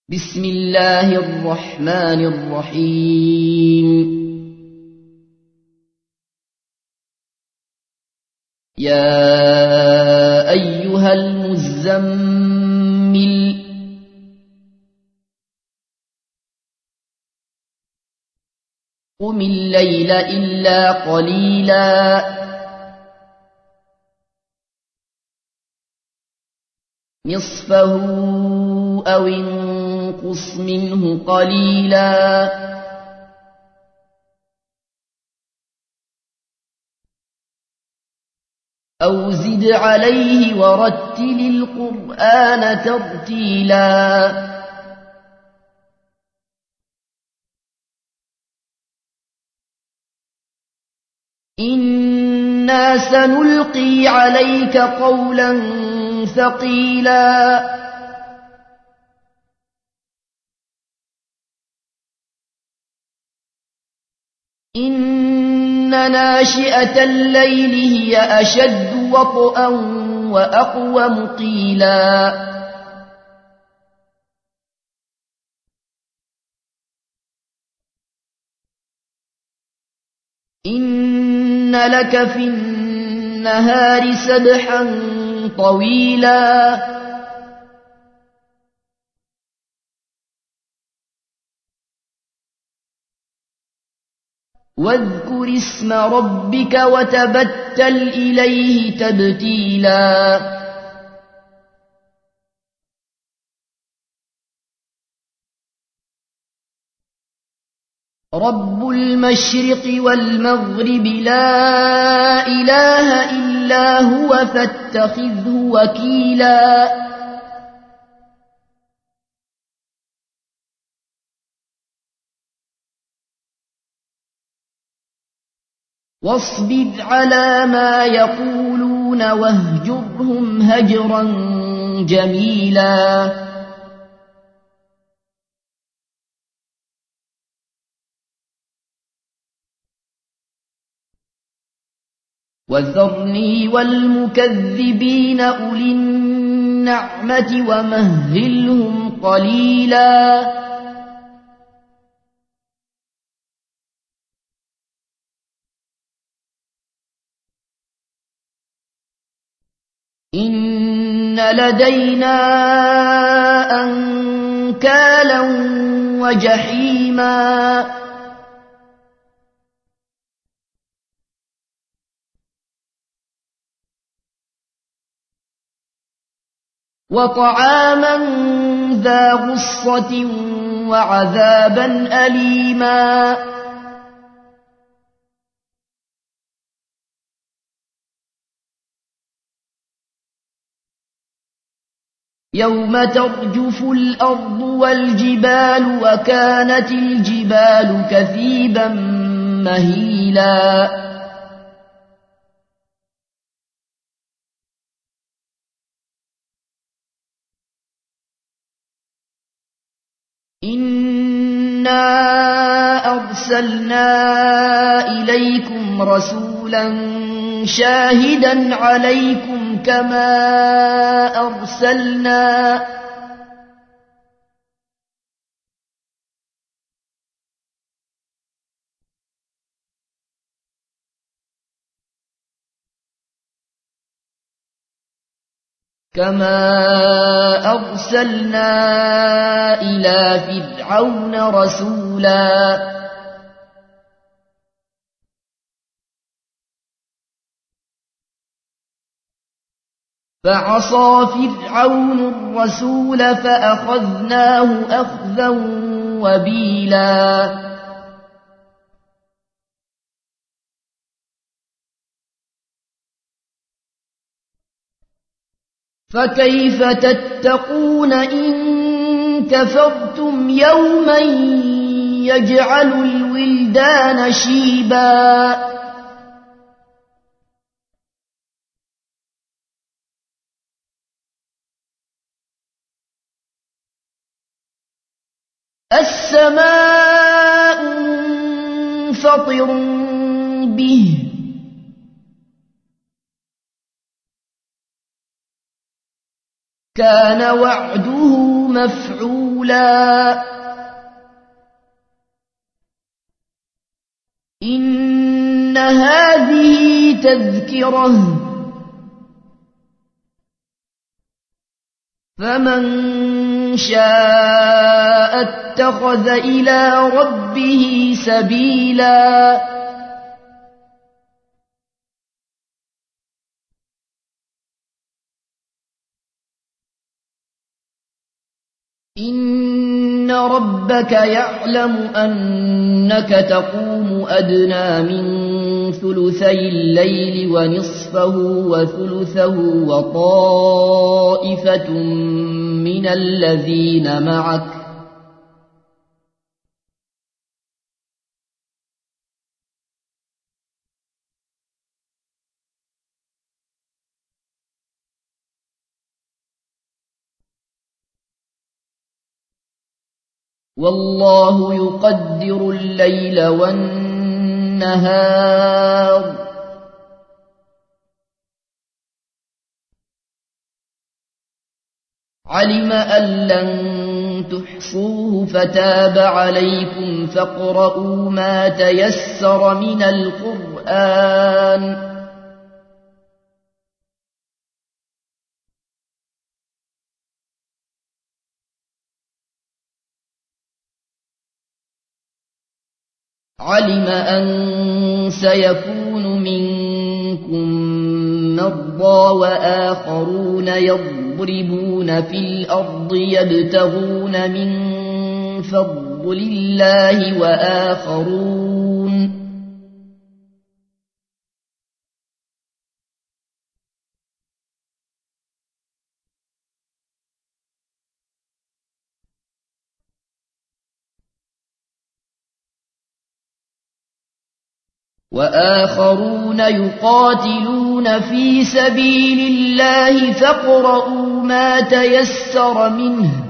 بسم الله الرحمن الرحيم يا أيها المزمل قم الليل إلا قليلا نصفه أو انقص منه قليلا أو زد عليه ورتل القرآن ترتيلا إنا سنلقي عليك قولا ثقيلا إن ناشئة الليل هي أشد وطئا وأقوم قيلا إن لك في النهار سبحا طويلا واذكر اسم ربك وتبتل إليه تبتيلا رب المشرق والمغرب لا إله إلا هو فاتخذه وكيلا واصبر على ما يقولون واهجرهم هجرا جميلا وذرني والمكذبين أولي النعمة ومهلهم قليلا إن لدينا أنكالا وجحيما وطعاما ذا غصة وعذابا أليما يوم ترجف الأرض والجبال وكانت الجبال كثيبا مهيلا إنا أرسلنا إليكم رسولا شاهدا عليكم كما أرسلنا إلى فرعون رسولا فعصى فرعون الرسول فأخذناه أخذا وبيلا فكيف تتقون إن كفرتم يوما يجعل الولدان شيبا السماء منفطر به كان وعده مفعولا إن هذه تذكرة فمن شاء اتخذ إلى ربه سبيلا إن ربك يعلم أنك تقوم أدنى من ثلثي الليل ونصفه وثلثه وطائفة من الذين معك والله يقدر الليل والنهار علم أن لن تحصوه فتاب عليكم فاقرؤوا ما تيسر من القرآن علم أن سيكون منكم مرضى وآخرون يضربون في الأرض يبتغون من فضل الله وآخرون يقاتلون في سبيل الله فاقرؤوا ما تيسر منه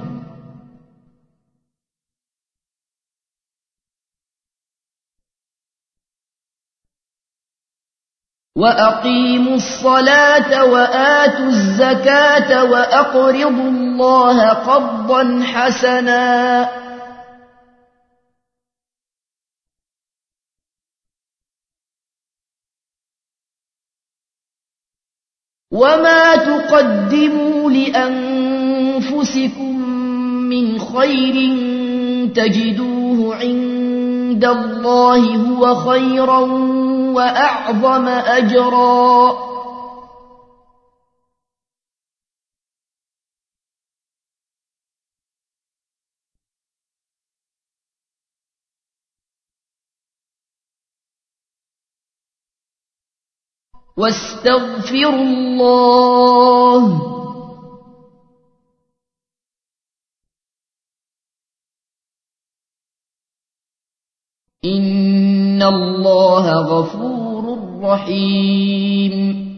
وأقيموا الصلاة وآتوا الزكاة وأقرضوا الله قرضا حسنا وما تقدموا لأنفسكم من خير تجدوه عند الله هو خيرا وأعظم أجرا واستغفروا الله إن الله غفور رحيم